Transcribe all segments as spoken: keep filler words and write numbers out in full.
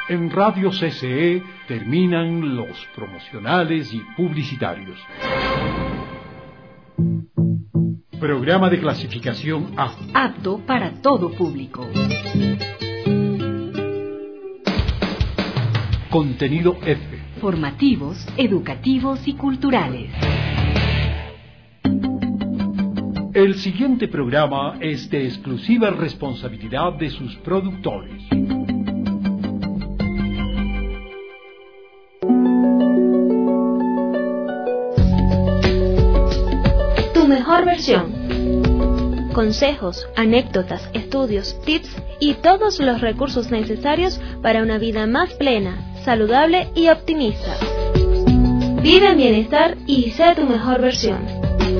En Radio C C E terminan los promocionales y publicitarios. Programa de clasificación A. Apto para todo público. Contenido F. Formativos, educativos y culturales. El siguiente programa es de exclusiva responsabilidad de sus productores. Tu mejor versión. Consejos, anécdotas, estudios, tips y todos los recursos necesarios para una vida más plena, saludable y optimista. Vive en bienestar y sé tu mejor versión.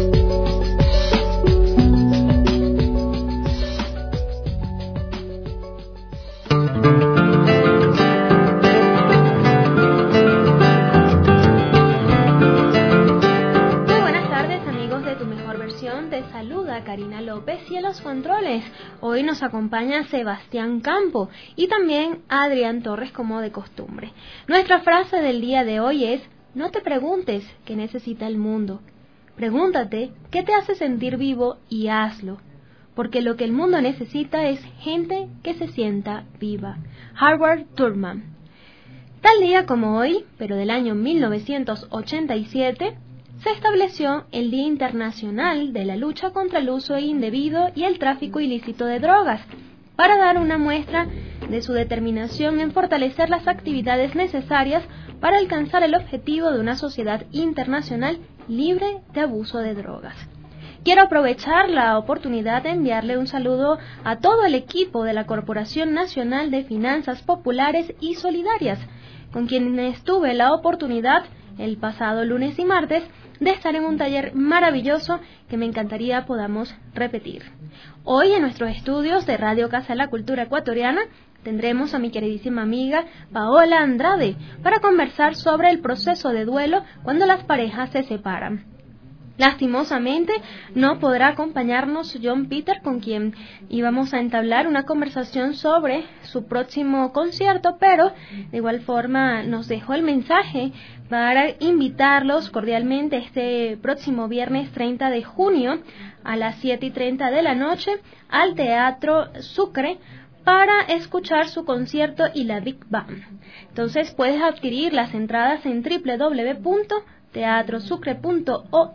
Karina López y en los controles. Hoy nos acompaña Sebastián Campo y también Adrián Torres como de costumbre. Nuestra frase del día de hoy es: no te preguntes qué necesita el mundo. Pregúntate qué te hace sentir vivo y hazlo. Porque lo que el mundo necesita es gente que se sienta viva. Howard Thurman. Tal día como hoy, pero del año mil novecientos ochenta y siete, se estableció el Día Internacional de la Lucha contra el Uso Indebido y el Tráfico Ilícito de Drogas, para dar una muestra de su determinación en fortalecer las actividades necesarias para alcanzar el objetivo de una sociedad internacional libre de abuso de drogas. Quiero aprovechar la oportunidad de enviarle un saludo a todo el equipo de la Corporación Nacional de Finanzas Populares y Solidarias, con quienes tuve la oportunidad el pasado lunes y martes de estar en un taller maravilloso que me encantaría podamos repetir. Hoy en nuestros estudios de Radio Casa de la Cultura Ecuatoriana tendremos a mi queridísima amiga Paola Andrade para conversar sobre el proceso de duelo cuando las parejas se separan. Lastimosamente no podrá acompañarnos John Peter, con quien íbamos a entablar una conversación sobre su próximo concierto, pero de igual forma nos dejó el mensaje para invitarlos cordialmente este próximo viernes treinta de junio a las siete y treinta de la noche al Teatro Sucre para escuchar su concierto y la Big Band. Entonces puedes adquirir las entradas en doble u doble u doble u punto teatro sucre punto org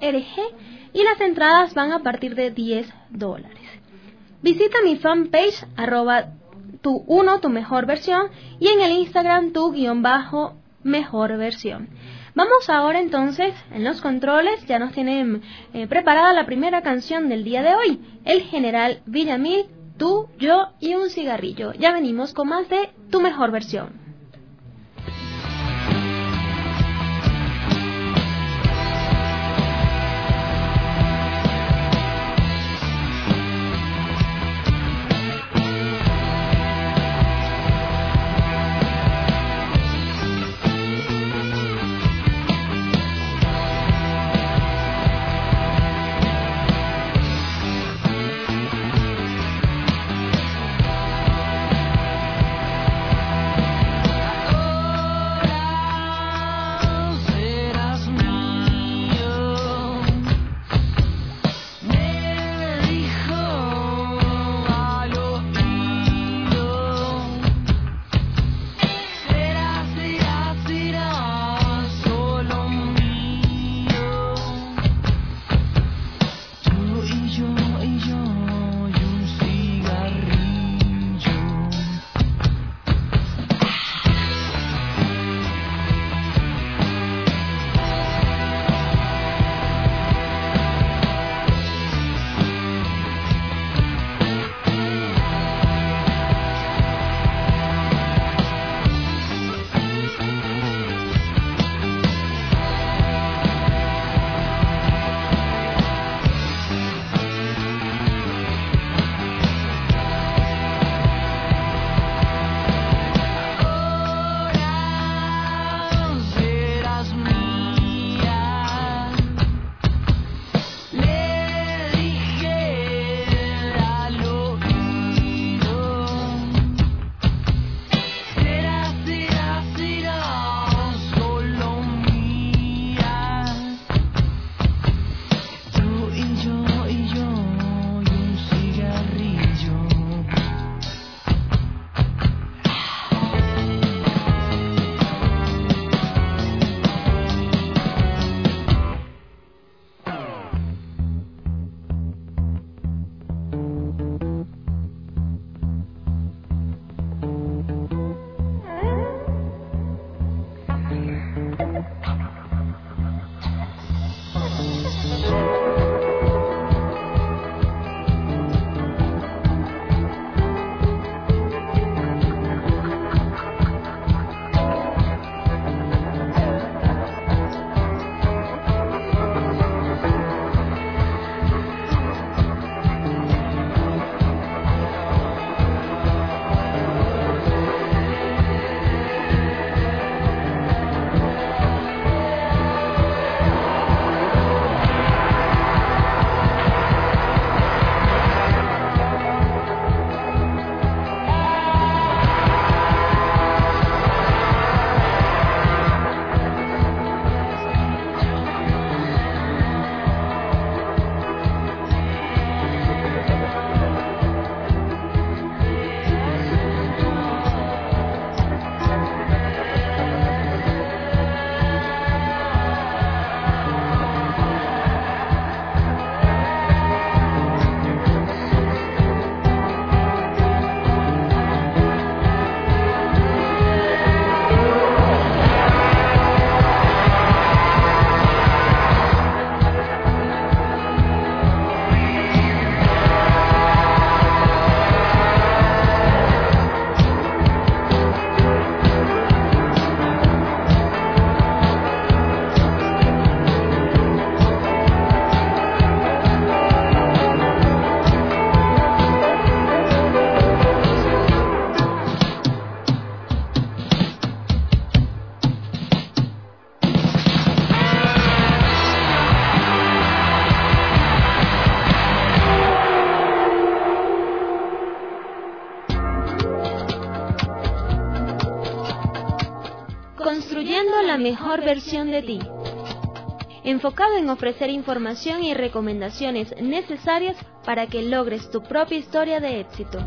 y las entradas van a partir de diez dólares. Visita mi fanpage arroba tu uno tu mejor versión y en el Instagram tu guión bajo mejor versión. Vamos ahora entonces en los controles, ya nos tienen eh, preparada la primera canción del día de hoy, El General Villamil, Tú, Yo y un Cigarrillo. Ya venimos con más de Tu Mejor Versión. construyendo la mejor versión de ti. Enfocado en ofrecer información y recomendaciones necesarias para que logres tu propia historia de éxito.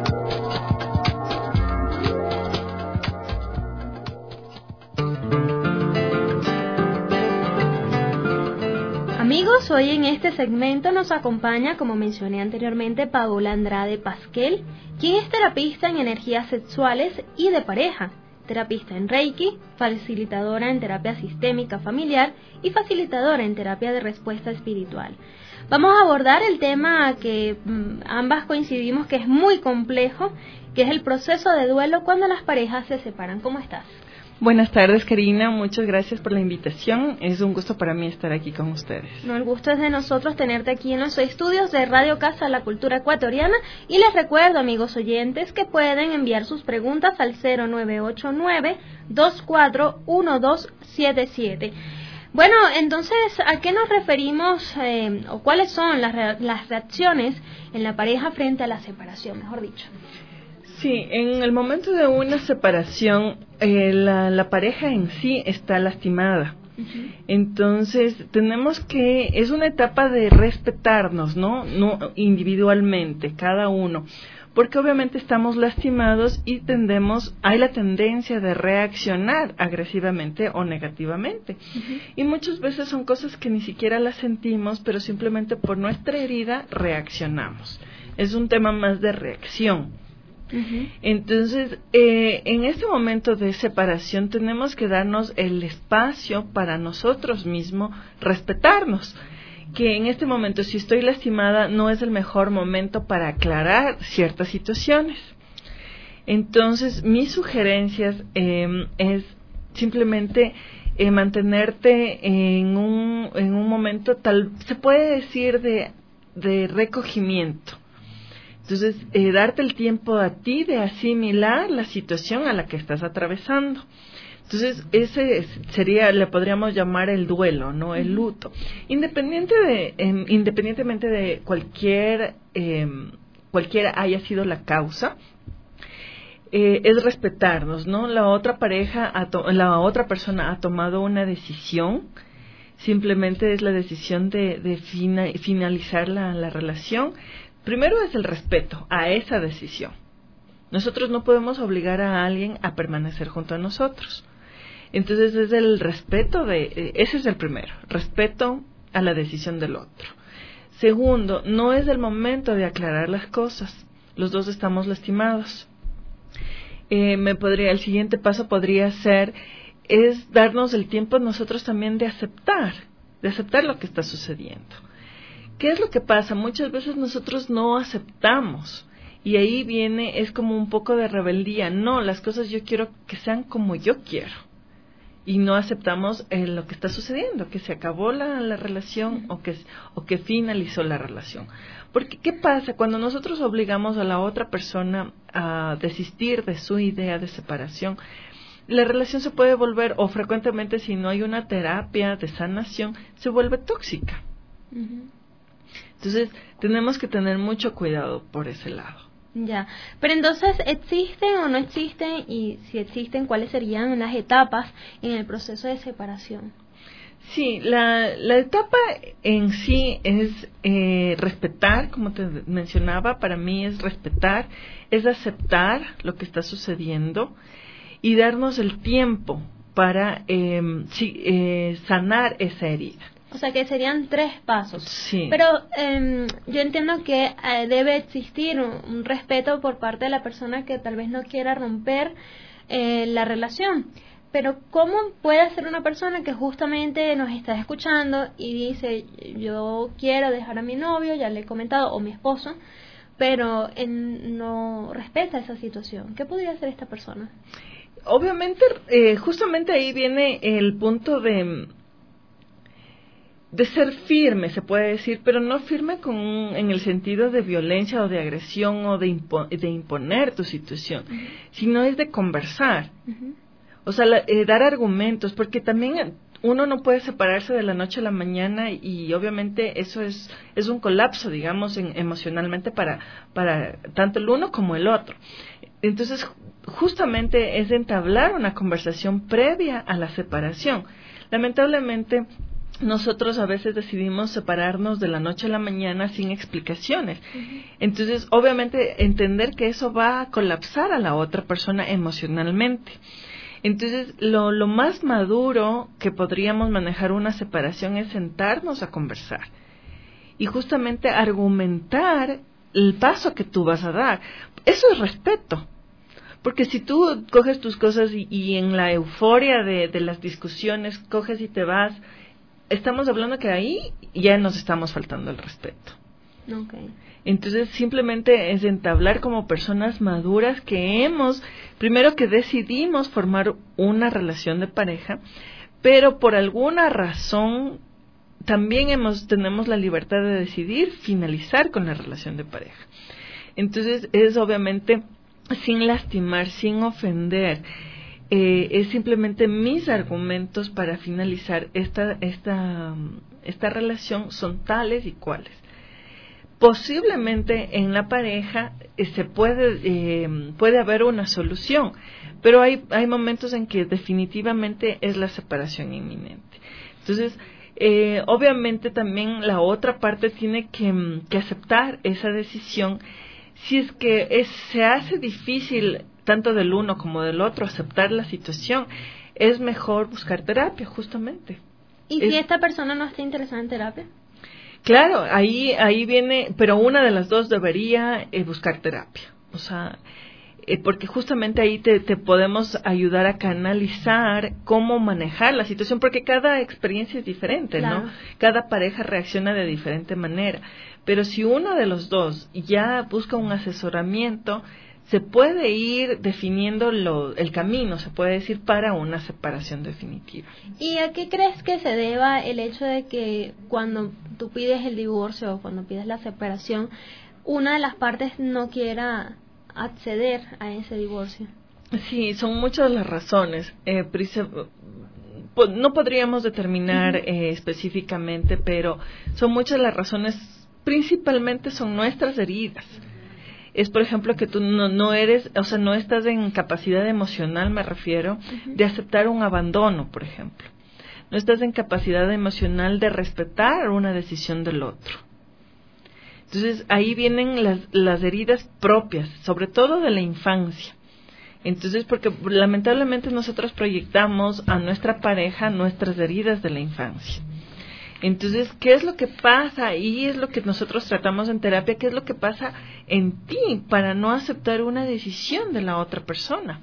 Amigos, hoy en este segmento nos acompaña, como mencioné anteriormente, Paola Andrade Pasquel, quien es terapista en energías sexuales y de pareja, terapista en Reiki, facilitadora en terapia sistémica familiar y facilitadora en terapia de respuesta espiritual. Vamos a abordar el tema que mmm, ambas coincidimos que es muy complejo, que es el proceso de duelo cuando las parejas se separan. ¿Cómo estás? Buenas tardes, Karina. Muchas gracias por la invitación. Es un gusto para mí estar aquí con ustedes. No, el gusto es de nosotros tenerte aquí en los estudios de Radio Casa La Cultura Ecuatoriana. Y les recuerdo, amigos oyentes, que pueden enviar sus preguntas al cero nueve ocho nueve, dos cuatro uno dos siete siete. Bueno, entonces, ¿a qué nos referimos eh, o cuáles son las, re- las reacciones en la pareja frente a la separación, mejor dicho? Sí, en el momento de una separación, eh, la, la pareja en sí está lastimada. Uh-huh. Entonces, tenemos que, es una etapa de respetarnos, ¿no? No individualmente, cada uno. Porque obviamente estamos lastimados y tendemos, hay la tendencia de reaccionar agresivamente o negativamente. Uh-huh. Y muchas veces son cosas que ni siquiera las sentimos, pero simplemente por nuestra herida reaccionamos. Es un tema más de reacción. Uh-huh. Entonces, eh, en este momento de separación tenemos que darnos el espacio para nosotros mismos respetarnos, que en este momento, si estoy lastimada, no es el mejor momento para aclarar ciertas situaciones. Entonces, mis sugerencias eh, es simplemente eh, mantenerte en un, en un momento, tal se puede decir, de, de recogimiento. Entonces, eh, darte el tiempo a ti de asimilar la situación a la que estás atravesando. Entonces, ese sería, le podríamos llamar el duelo, ¿no? El luto. Independiente de, eh, independientemente de cualquier, eh, cualquiera haya sido la causa, eh, es respetarnos, ¿no? La otra pareja, ha to- la otra persona ha tomado una decisión. Simplemente es la decisión de, de fina- finalizar la, la relación. Primero es el respeto a esa decisión. Nosotros no podemos obligar a alguien a permanecer junto a nosotros. Entonces es el respeto de, ese es el primero, respeto a la decisión del otro. Segundo, no es el momento de aclarar las cosas. Los dos estamos lastimados. Eh, me podría, el siguiente paso podría ser, es darnos el tiempo nosotros también de aceptar, de aceptar lo que está sucediendo. ¿Qué es lo que pasa? Muchas veces nosotros no aceptamos y ahí viene, es como un poco de rebeldía. No, las cosas yo quiero que sean como yo quiero y no aceptamos eh, lo que está sucediendo, que se acabó la, la relación o que, o que finalizó la relación. Porque ¿qué pasa? Cuando nosotros obligamos a la otra persona a desistir de su idea de separación, la relación se puede volver, o frecuentemente si no hay una terapia de sanación, se vuelve tóxica. Uh-huh. Entonces, tenemos que tener mucho cuidado por ese lado. Ya, pero entonces, ¿existen o no existen? Y si existen, ¿cuáles serían las etapas en el proceso de separación? Sí, la, la etapa en sí es eh, respetar, como te mencionaba, para mí es respetar, es aceptar lo que está sucediendo y darnos el tiempo para eh, sí, eh, sanar esa herida. O sea que serían tres pasos. Sí. Pero eh, yo entiendo que eh, debe existir un, un respeto por parte de la persona que tal vez no quiera romper eh, la relación. Pero ¿cómo puede ser una persona que justamente nos está escuchando y dice, yo quiero dejar a mi novio, ya le he comentado, o mi esposo, pero él no respeta esa situación? ¿Qué podría hacer esta persona? Obviamente, eh, justamente ahí viene el punto de... de ser firme, se puede decir, pero no firme con, en el sentido de violencia o de agresión o de, impo, de imponer tu situación, uh-huh. sino es de conversar. Uh-huh. O sea, la, eh, dar argumentos, porque también uno no puede separarse de la noche a la mañana y obviamente eso es es un colapso, digamos, en, emocionalmente para para tanto el uno como el otro. Entonces, justamente es entablar una conversación previa a la separación. Lamentablemente, nosotros a veces decidimos separarnos de la noche a la mañana sin explicaciones. Uh-huh. Entonces, obviamente, entender que eso va a colapsar a la otra persona emocionalmente. Entonces, lo, lo más maduro que podríamos manejar una separación es sentarnos a conversar y justamente argumentar el paso que tú vas a dar. Eso es respeto. Porque si tú coges tus cosas y, y en la euforia de, de las discusiones coges y te vas, estamos hablando que ahí ya nos estamos faltando el respeto. Okay. Entonces simplemente es entablar como personas maduras que hemos, primero que decidimos formar una relación de pareja, pero por alguna razón también hemos tenemos la libertad de decidir finalizar con la relación de pareja. Entonces es obviamente sin lastimar, sin ofender. Eh, es simplemente mis argumentos para finalizar esta esta esta relación son tales y cuales. Posiblemente en la pareja eh, se puede eh, puede haber una solución, pero hay hay momentos en que definitivamente es la separación inminente. Entonces, eh, obviamente también la otra parte tiene que, que aceptar esa decisión. Si es que es, se hace difícil tanto del uno como del otro aceptar la situación, es mejor buscar terapia, justamente. ¿Y es, si esta persona no está interesada en terapia? Claro, ahí ahí viene, pero una de las dos debería eh, buscar terapia. O sea, eh, porque justamente ahí te, te podemos ayudar a canalizar cómo manejar la situación, porque cada experiencia es diferente, claro, ¿no? Cada pareja reacciona de diferente manera. Pero si uno de los dos ya busca un asesoramiento, se puede ir definiendo lo, el camino, se puede decir, para una separación definitiva. ¿Y a qué crees que se deba el hecho de que cuando tú pides el divorcio o cuando pides la separación, una de las partes no quiera acceder a ese divorcio? Sí, son muchas las razones. Eh, no podríamos determinar eh, específicamente, pero son muchas las razones. Principalmente son nuestras heridas. Es, por ejemplo, que tú no, no eres, o sea, no estás en capacidad emocional, me refiero, uh-huh, de aceptar un abandono, por ejemplo. No estás en capacidad emocional de respetar una decisión del otro. Entonces, ahí vienen las, las heridas propias, sobre todo de la infancia. Entonces, porque lamentablemente nosotros proyectamos a nuestra pareja nuestras heridas de la infancia. Entonces, ¿qué es lo que pasa? Y es lo que nosotros tratamos en terapia, ¿qué es lo que pasa en ti para no aceptar una decisión de la otra persona?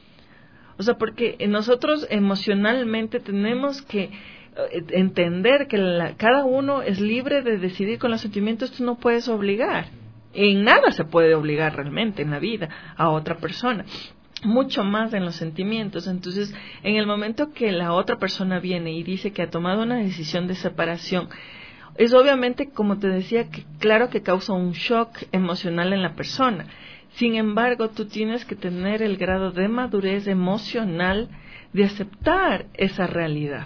O sea, porque nosotros emocionalmente tenemos que entender que la, cada uno es libre de decidir con los sentimientos, tú no puedes obligar. En nada se puede obligar realmente en la vida a otra persona. Mucho más en los sentimientos. Entonces, en el momento que la otra persona viene y dice que ha tomado una decisión de separación, es obviamente, como te decía, que claro que causa un shock emocional en la persona. Sin embargo, tú tienes que tener el grado de madurez emocional de aceptar esa realidad.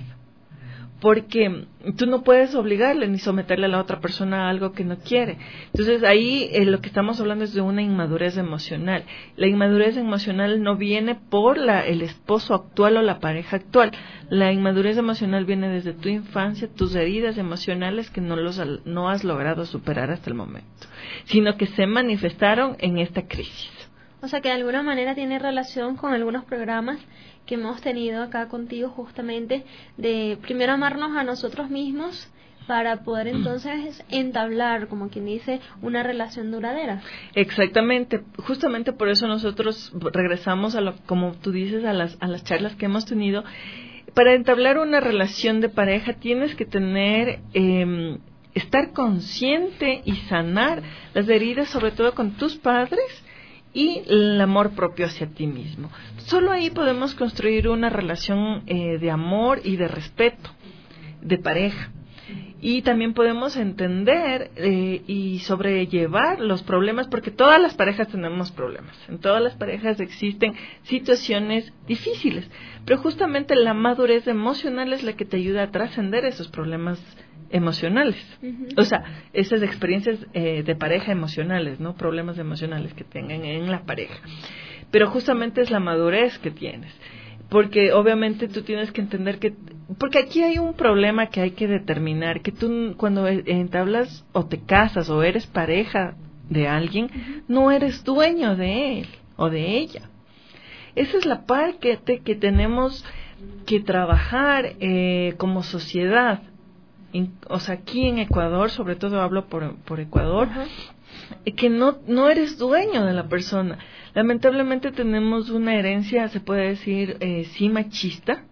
Porque tú no puedes obligarle ni someterle a la otra persona a algo que no quiere. Entonces ahí eh, lo que estamos hablando es de una inmadurez emocional. La inmadurez emocional no viene por la, el esposo actual o la pareja actual. La inmadurez emocional viene desde tu infancia, tus heridas emocionales que no, los, no has logrado superar hasta el momento, sino que se manifestaron en esta crisis. O sea que de alguna manera tiene relación con algunos programas que hemos tenido acá contigo, justamente de primero amarnos a nosotros mismos para poder entonces entablar, como quien dice, una relación duradera. Exactamente, justamente por eso nosotros regresamos a lo, como tú dices, a las a las charlas que hemos tenido. Para entablar una relación de pareja tienes que tener eh, estar consciente y sanar las heridas, sobre todo con tus padres, y el amor propio hacia ti mismo. Solo ahí podemos construir una relación eh, de amor y de respeto, de pareja. Y también podemos entender eh, y sobrellevar los problemas, porque todas las parejas tenemos problemas. En todas las parejas existen situaciones difíciles, pero justamente la madurez emocional es la que te ayuda a trascender esos problemas emocionales. Uh-huh. O sea, esas experiencias eh, de pareja emocionales, ¿no? Problemas emocionales que tengan en la pareja. pero justamente es la madurez que tienes. Porque obviamente tú tienes que entender que, porque aquí hay un problema que hay que determinar, que tú cuando entablas o te casas o eres pareja de alguien, uh-huh. no eres dueño de él o de ella. Esa es la parte que, que tenemos que trabajar eh, como sociedad. En, o sea, aquí en Ecuador, sobre todo hablo por, por Ecuador, uh-huh. que no, no eres dueño de la persona. Lamentablemente tenemos una herencia, se puede decir, eh, sí machista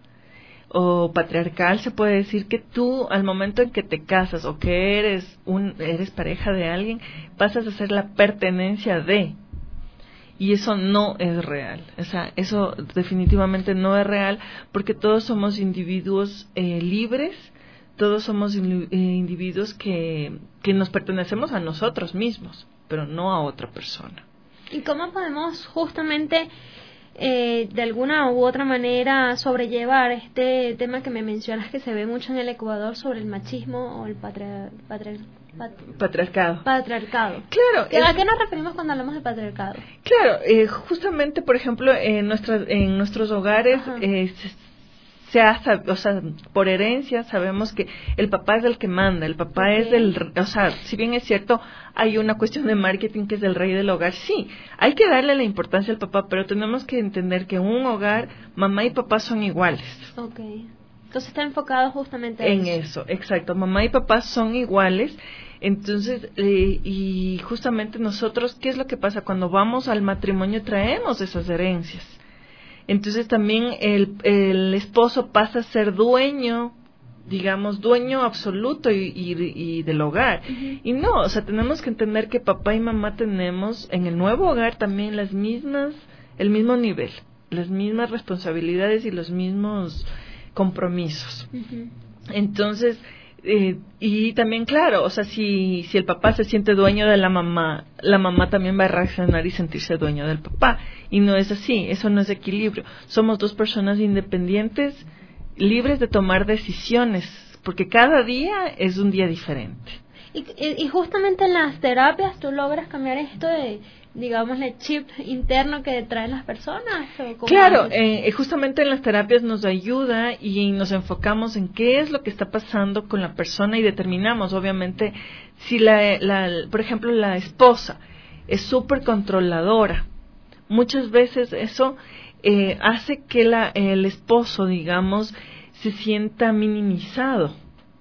o patriarcal. Se puede decir que tú, al momento en que te casas o que eres un eres pareja de alguien, pasas a ser la pertenencia de. Y eso no es real. O sea, eso definitivamente no es real, porque todos somos individuos eh, libres, todos somos in, eh, individuos que, que nos pertenecemos a nosotros mismos, pero no a otra persona. ¿Y cómo podemos justamente eh, de alguna u otra manera sobrellevar este tema que me mencionas que se ve mucho en el Ecuador sobre el machismo o el patri- patri- pat- patriarcado? Patriarcado. Claro. ¿A es, qué nos referimos cuando hablamos de patriarcado? Claro, eh, justamente, por ejemplo, en, nuestras, en nuestros hogares eh, se, se ha, o sea, por herencia sabemos que el papá es el que manda, el papá okay. es del, o sea, si bien es cierto, hay una cuestión de marketing que es del rey del hogar, sí, hay que darle la importancia al papá, pero tenemos que entender que en un hogar, mamá y papá son iguales. Okay. Entonces está enfocado justamente en eso. eso, exacto, mamá y papá son iguales. Entonces, eh, y justamente nosotros, ¿qué es lo que pasa? Cuando vamos al matrimonio traemos esas herencias. Entonces también el, el esposo pasa a ser dueño, digamos, dueño absoluto y, y, y del hogar. Uh-huh. Y no, o sea, tenemos que entender que papá y mamá tenemos en el nuevo hogar también las mismas, el mismo nivel, las mismas responsabilidades y los mismos compromisos. Uh-huh. Entonces, eh, y también claro, o sea, si, si el papá se siente dueño de la mamá, la mamá también va a reaccionar y sentirse dueño del papá. Y no es así, eso no es equilibrio. Somos dos personas independientes, libres de tomar decisiones, porque cada día es un día diferente. Y, y justamente en las terapias tú logras cambiar esto de, digamos, el chip interno que traen las personas. ¿O claro, eh, justamente en las terapias nos ayuda y nos enfocamos en qué es lo que está pasando con la persona y determinamos, obviamente, si la, la por ejemplo, la esposa es súper controladora. Muchas veces eso eh, hace que la, el esposo, digamos, se sienta minimizado,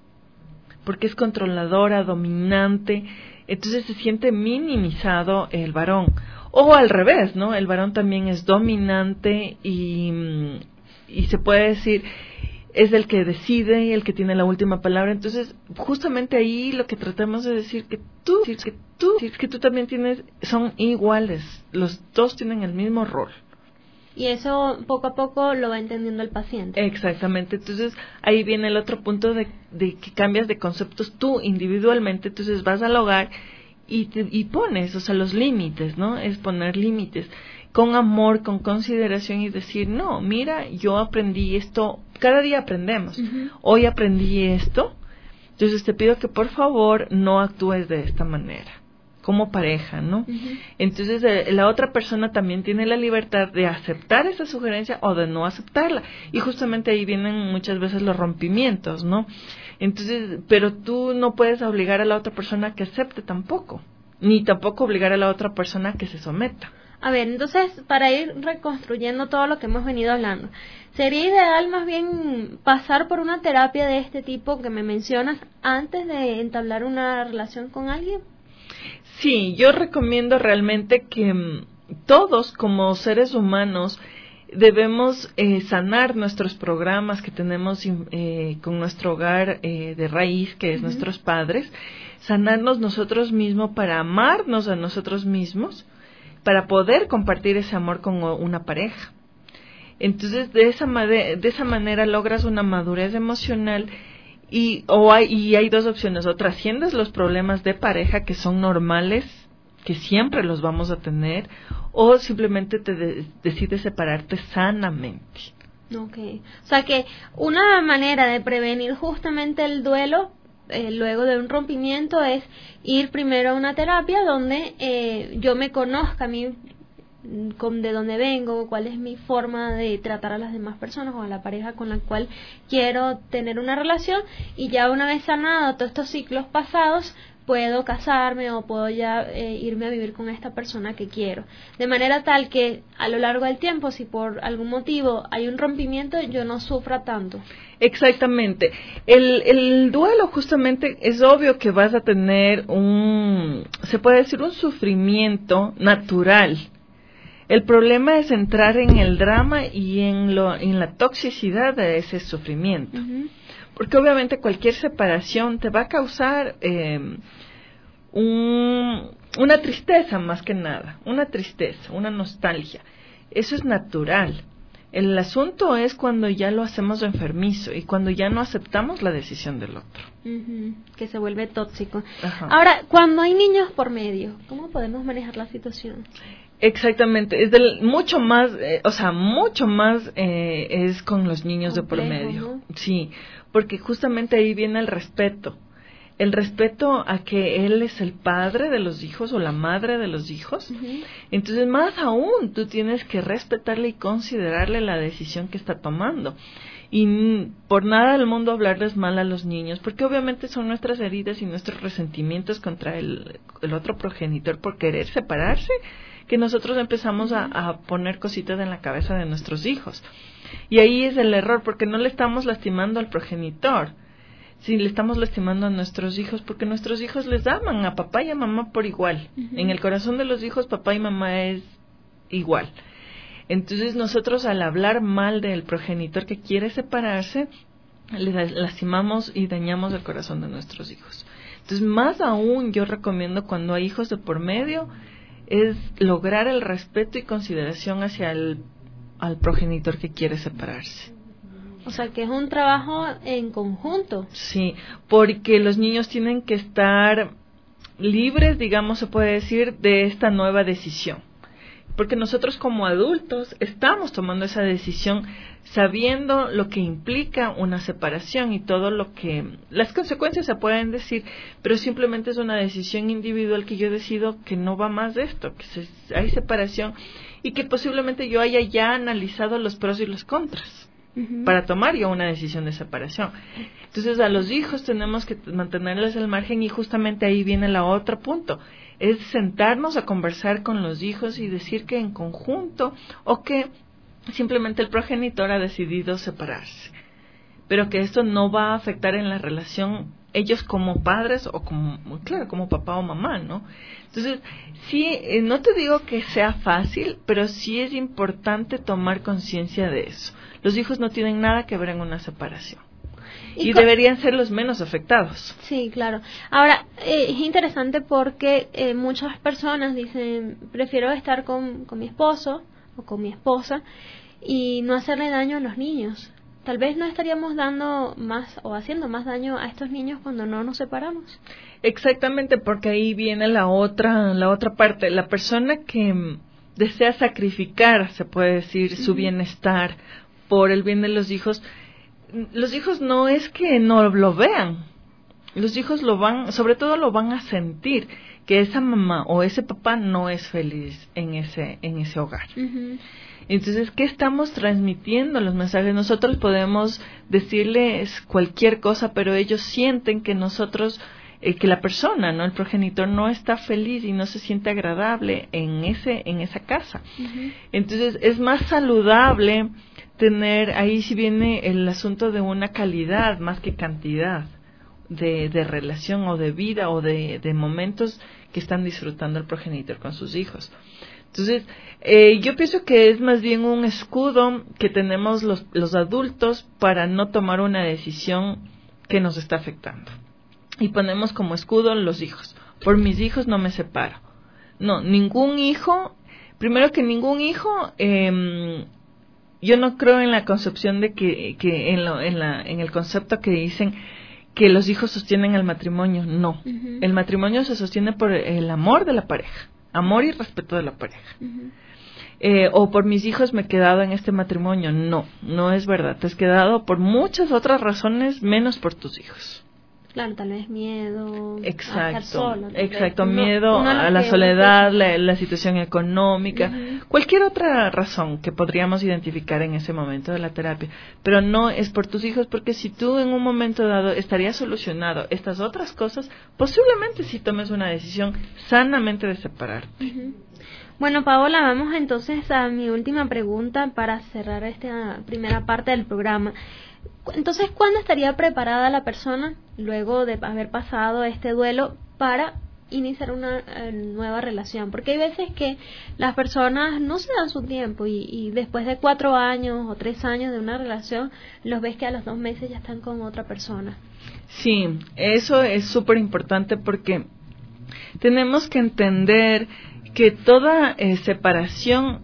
porque es controladora, dominante, entonces se siente minimizado el varón. O al revés, ¿no? El varón también es dominante y, y se puede decir, es el que decide y el que tiene la última palabra. Entonces, justamente ahí lo que tratamos de decir que tú, que tú, que tú también tienes, son iguales, los dos tienen el mismo rol. Y eso poco a poco lo va entendiendo el paciente. Exactamente, entonces ahí viene el otro punto de, de que cambias de conceptos tú individualmente, entonces vas al hogar y, te, y pones, o sea, los límites, ¿no? Es poner límites con amor, con consideración y decir, no, mira, yo aprendí esto, cada día aprendemos, uh-huh. hoy aprendí esto, entonces te pido que por favor no actúes de esta manera. Como pareja, ¿no? Uh-huh. Entonces eh, la otra persona también tiene la libertad de aceptar esa sugerencia o de no aceptarla, y justamente ahí vienen muchas veces los rompimientos, ¿no? Entonces, pero tú no puedes obligar a la otra persona a que acepte tampoco, ni tampoco obligar a la otra persona a que se someta. A ver, entonces, para ir reconstruyendo todo lo que hemos venido hablando, ¿sería ideal más bien pasar por una terapia de este tipo que me mencionas antes de entablar una relación con alguien? Sí, yo recomiendo realmente que um, todos como seres humanos debemos eh, sanar nuestros programas que tenemos eh, con nuestro hogar eh, de raíz, que es uh-huh. nuestros padres, sanarnos nosotros mismos para amarnos a nosotros mismos, para poder compartir ese amor con una pareja. Entonces, de esa, made- de esa manera logras una madurez emocional. Y, o hay, y hay dos opciones, o trasciendes los problemas de pareja que son normales, que siempre los vamos a tener, o simplemente te de, decides separarte sanamente. Okay. O sea que una manera de prevenir justamente el duelo eh, luego de un rompimiento es ir primero a una terapia donde eh, yo me conozca a mí con de dónde vengo, cuál es mi forma de tratar a las demás personas o a la pareja con la cual quiero tener una relación, y ya una vez sanado todos estos ciclos pasados, puedo casarme o puedo ya eh, irme a vivir con esta persona que quiero. De manera tal que a lo largo del tiempo, si por algún motivo hay un rompimiento, yo no sufra tanto. Exactamente. El, el duelo justamente es obvio que vas a tener un, se puede decir, un sufrimiento natural. El problema es entrar en el drama y en, lo, en la toxicidad de ese sufrimiento. Uh-huh. Porque obviamente cualquier separación te va a causar eh, un, una tristeza más que nada, una tristeza, una nostalgia. Eso es natural. El asunto es cuando ya lo hacemos enfermizo y cuando ya no aceptamos la decisión del otro. Uh-huh, que se vuelve tóxico. Ajá. Ahora, cuando hay niños por medio, ¿cómo podemos manejar la situación? Exactamente, es del mucho más, eh, o sea, mucho más eh, es con los niños complejo, de por medio. ¿No? Sí, porque justamente ahí viene el respeto. El respeto a que él es el padre de los hijos o la madre de los hijos. Uh-huh. Entonces, más aún, tú tienes que respetarle y considerarle la decisión que está tomando. Y por nada del mundo hablarles mal a los niños, porque obviamente son nuestras heridas y nuestros resentimientos contra el, el otro progenitor por querer separarse, que nosotros empezamos a, a poner cositas en la cabeza de nuestros hijos. Y ahí es el error, porque no le estamos lastimando al progenitor, si le estamos lastimando a nuestros hijos, porque nuestros hijos les aman a papá y a mamá por igual. Uh-huh. En el corazón de los hijos, papá y mamá es igual. Entonces nosotros, al hablar mal del progenitor que quiere separarse, le lastimamos y dañamos el corazón de nuestros hijos. Entonces, más aún yo recomiendo, cuando hay hijos de por medio, es lograr el respeto y consideración hacia el al progenitor que quiere separarse. O sea, que es un trabajo en conjunto. Sí, porque los niños tienen que estar libres, digamos, se puede decir, de esta nueva decisión. Porque nosotros como adultos estamos tomando esa decisión sabiendo lo que implica una separación y todo lo que... Las consecuencias se pueden decir, pero simplemente es una decisión individual que yo decido que no va más de esto, que se, hay separación y que posiblemente yo haya ya analizado los pros y los contras. Uh-huh. Para tomar ya una decisión de separación. Entonces a los hijos tenemos que mantenerles al margen, y justamente ahí viene el otro punto, es sentarnos a conversar con los hijos y decir que en conjunto o que simplemente el progenitor ha decidido separarse, pero que esto no va a afectar en la relación ellos como padres o como, claro, como papá o mamá, ¿no? Entonces, sí, eh, no te digo que sea fácil, pero sí es importante tomar conciencia de eso. Los hijos no tienen nada que ver en una separación. Y, y deberían ser los menos afectados. Sí, claro. Ahora, eh, es interesante porque eh, muchas personas dicen, prefiero estar con, con mi esposo o con mi esposa y no hacerle daño a los niños. Tal vez no estaríamos dando más o haciendo más daño a estos niños cuando no nos separamos. Exactamente, porque ahí viene la otra, la otra parte. La persona que desea sacrificar, se puede decir, su uh-huh. bienestar por el bien de los hijos, los hijos no es que no lo vean, los hijos lo van, sobre todo lo van a sentir, que esa mamá o ese papá no es feliz en ese, en ese hogar. Uh-huh. Entonces, ¿qué estamos transmitiendo los mensajes? Nosotros podemos decirles cualquier cosa, pero ellos sienten que nosotros, eh, que la persona, no, el progenitor, no está feliz y no se siente agradable en ese, en esa casa. Uh-huh. Entonces, es más saludable tener, ahí sí viene el asunto de una calidad más que cantidad de, de relación o de vida o de, de momentos que están disfrutando el progenitor con sus hijos. Entonces, eh, yo pienso que es más bien un escudo que tenemos los, los adultos para no tomar una decisión que nos está afectando. Y ponemos como escudo los hijos. Por mis hijos no me separo. No, ningún hijo, primero que ningún hijo, eh, yo no creo en la concepción de que, que en, lo, en, la, en el concepto que dicen que los hijos sostienen el matrimonio. No, uh-huh. El matrimonio se sostiene por el amor de la pareja. Amor y respeto de la pareja. Uh-huh. Eh, o por mis hijos me he quedado en este matrimonio. No, no es verdad. Te has quedado por muchas otras razones menos por tus hijos. Claro, tal vez miedo exacto, a estar solo. Exacto, uno, miedo uno a la soledad, la, la situación económica, uh-huh. cualquier otra razón que podríamos identificar en ese momento de la terapia. Pero no es por tus hijos, porque si tú en un momento dado estarías solucionado estas otras cosas, posiblemente sí tomes una decisión sanamente de separarte. Uh-huh. Bueno, Paola, vamos entonces a mi última pregunta para cerrar esta primera parte del programa. Entonces, ¿cuándo estaría preparada la persona, luego de haber pasado este duelo, para iniciar una eh, nueva relación? Porque hay veces que las personas no se dan su tiempo y, y después de cuatro años o tres años de una relación, los ves que a los dos meses ya están con otra persona. Sí, eso es súper importante porque tenemos que entender que toda eh, separación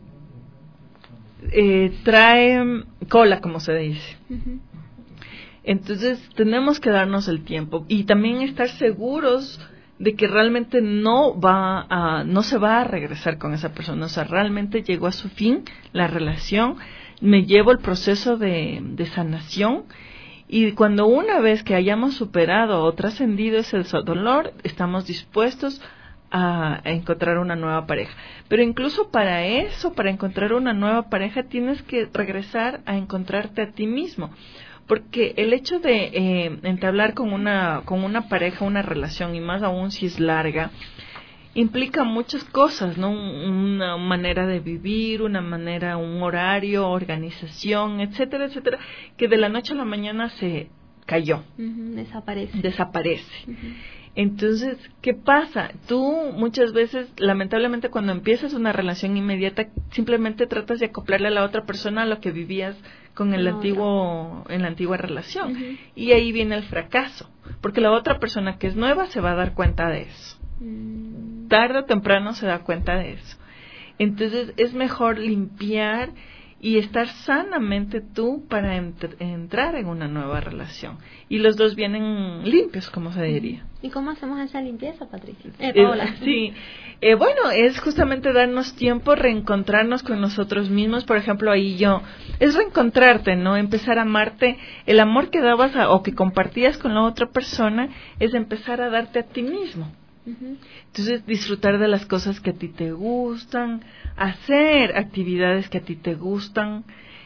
eh, trae cola, como se dice. Uh-huh. Entonces tenemos que darnos el tiempo y también estar seguros de que realmente no va a, no se va a regresar con esa persona. O sea, realmente llegó a su fin la relación, me llevo el proceso de, de sanación, y cuando una vez que hayamos superado o trascendido ese dolor, estamos dispuestos a, a encontrar una nueva pareja. Pero incluso para eso, para encontrar una nueva pareja, tienes que regresar a encontrarte a ti mismo. Porque el hecho de eh, entablar con una con una pareja una relación, y más aún si es larga, implica muchas cosas, ¿no? Una manera de vivir, una manera, un horario, organización, etcétera, etcétera, que de la noche a la mañana se cayó. Uh-huh, desaparece. Desaparece. Uh-huh. Entonces, ¿qué pasa? Tú muchas veces, lamentablemente, cuando empiezas una relación inmediata, simplemente tratas de acoplarle a la otra persona a lo que vivías con el no, antiguo, no. en la antigua relación. Uh-huh. Y ahí viene el fracaso, porque la otra persona que es nueva se va a dar cuenta de eso. Uh-huh. Tarde o temprano se da cuenta de eso. Entonces, es mejor limpiar y estar sanamente tú para ent- entrar en una nueva relación. Y los dos vienen limpios, como se diría. ¿Y cómo hacemos esa limpieza, Patricia? Eh, Paola. Eh, sí, eh, bueno, es justamente darnos tiempo, reencontrarnos con nosotros mismos. Por ejemplo, ahí yo, es reencontrarte, ¿no? Empezar a amarte. El amor que dabas a, o que compartías con la otra persona es empezar a darte a ti mismo. Entonces, disfrutar de las cosas que a ti te gustan, hacer actividades que a ti te gustan,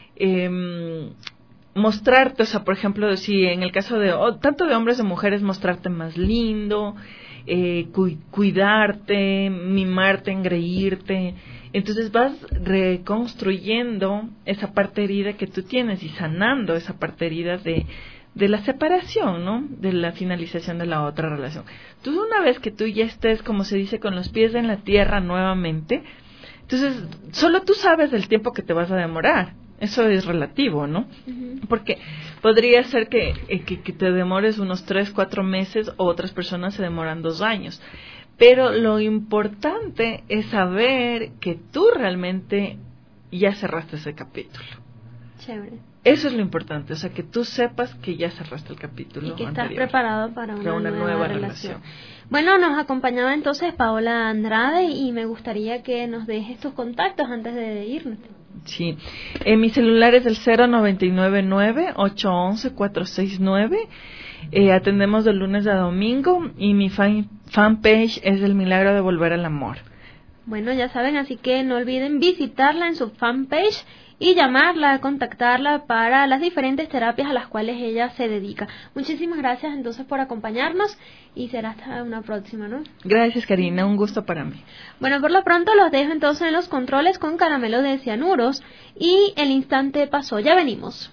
eh, mostrarte, o sea, por ejemplo, si en el caso de, oh, tanto de hombres como de mujeres, mostrarte más lindo, eh, cu- cuidarte, mimarte, engreírte. Entonces vas reconstruyendo esa parte herida que tú tienes y sanando esa parte herida de de la separación, ¿no? De la finalización de la otra relación. Entonces, una vez que tú ya estés, como se dice, con los pies en la tierra nuevamente, entonces, solo tú sabes del tiempo que te vas a demorar. Eso es relativo, ¿no? Uh-huh. Porque podría ser que, que, que te demores unos tres, cuatro meses, o otras personas se demoran dos años. Pero lo importante es saber que tú realmente ya cerraste ese capítulo. Chévere. Eso es lo importante, o sea, que tú sepas que ya cerraste el capítulo y que anterior, estás preparado para una, una nueva, nueva relación. relación. Bueno, nos acompañaba entonces Paola Andrade y me gustaría que nos dejes tus contactos antes de irnos. Sí, eh, mi celular es el cero nueve nueve nueve, ocho uno uno, cuatro seis nueve. Eh, atendemos de lunes a domingo y mi fan, fanpage es El Milagro de Volver al Amor. Bueno, ya saben, así que no olviden visitarla en su fanpage y llamarla, contactarla para las diferentes terapias a las cuales ella se dedica. Muchísimas gracias entonces por acompañarnos y será hasta una próxima, ¿no? Gracias, Karina, un gusto para mí. Bueno, por lo pronto los dejo entonces en los controles con Caramelo de Cianuros y el instante pasó, ya venimos.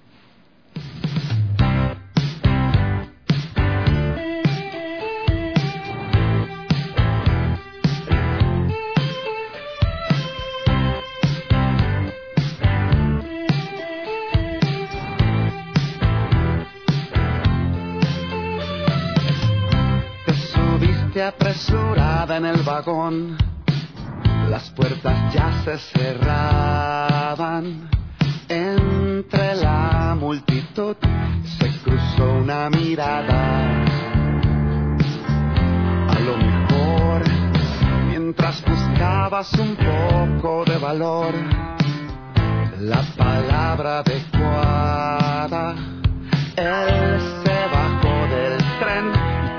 Apresurada en el vagón, las puertas ya se cerraban. Entre la multitud se cruzó una mirada. A lo mejor, mientras buscabas un poco de valor, la palabra adecuada, él se bajó del tren.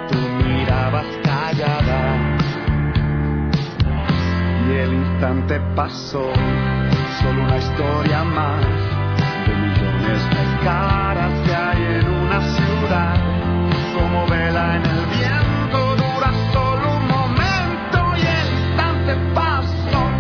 instante pasó, solo una historia más de millones de caras que hay en una ciudad, como vela en el viento, dura solo un momento y el instante pasó.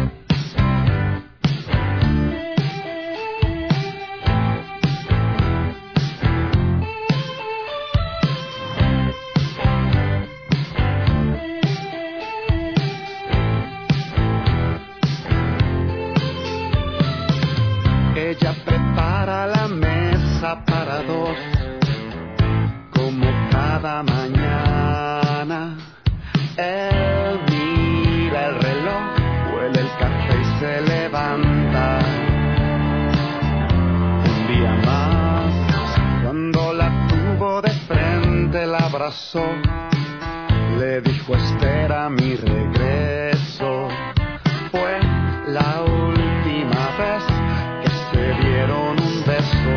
Ella prepara la mesa para dos, como cada mañana. Él mira el reloj, huele el café y se levanta. Un día más, cuando la tuvo de frente, la abrazó, le dijo: espera mi regreso. Fue la última vez se dieron un beso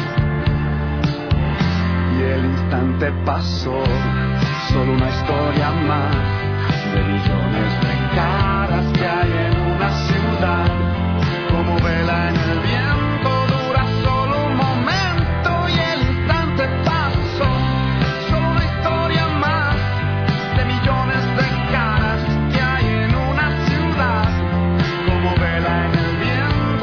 y el instante pasó, solo una historia más de millones de caras que hay en una ciudad, como vela en el viento, dura solo un momento y el instante pasó, solo una historia más de millones de caras que hay en una ciudad, como vela en el viento.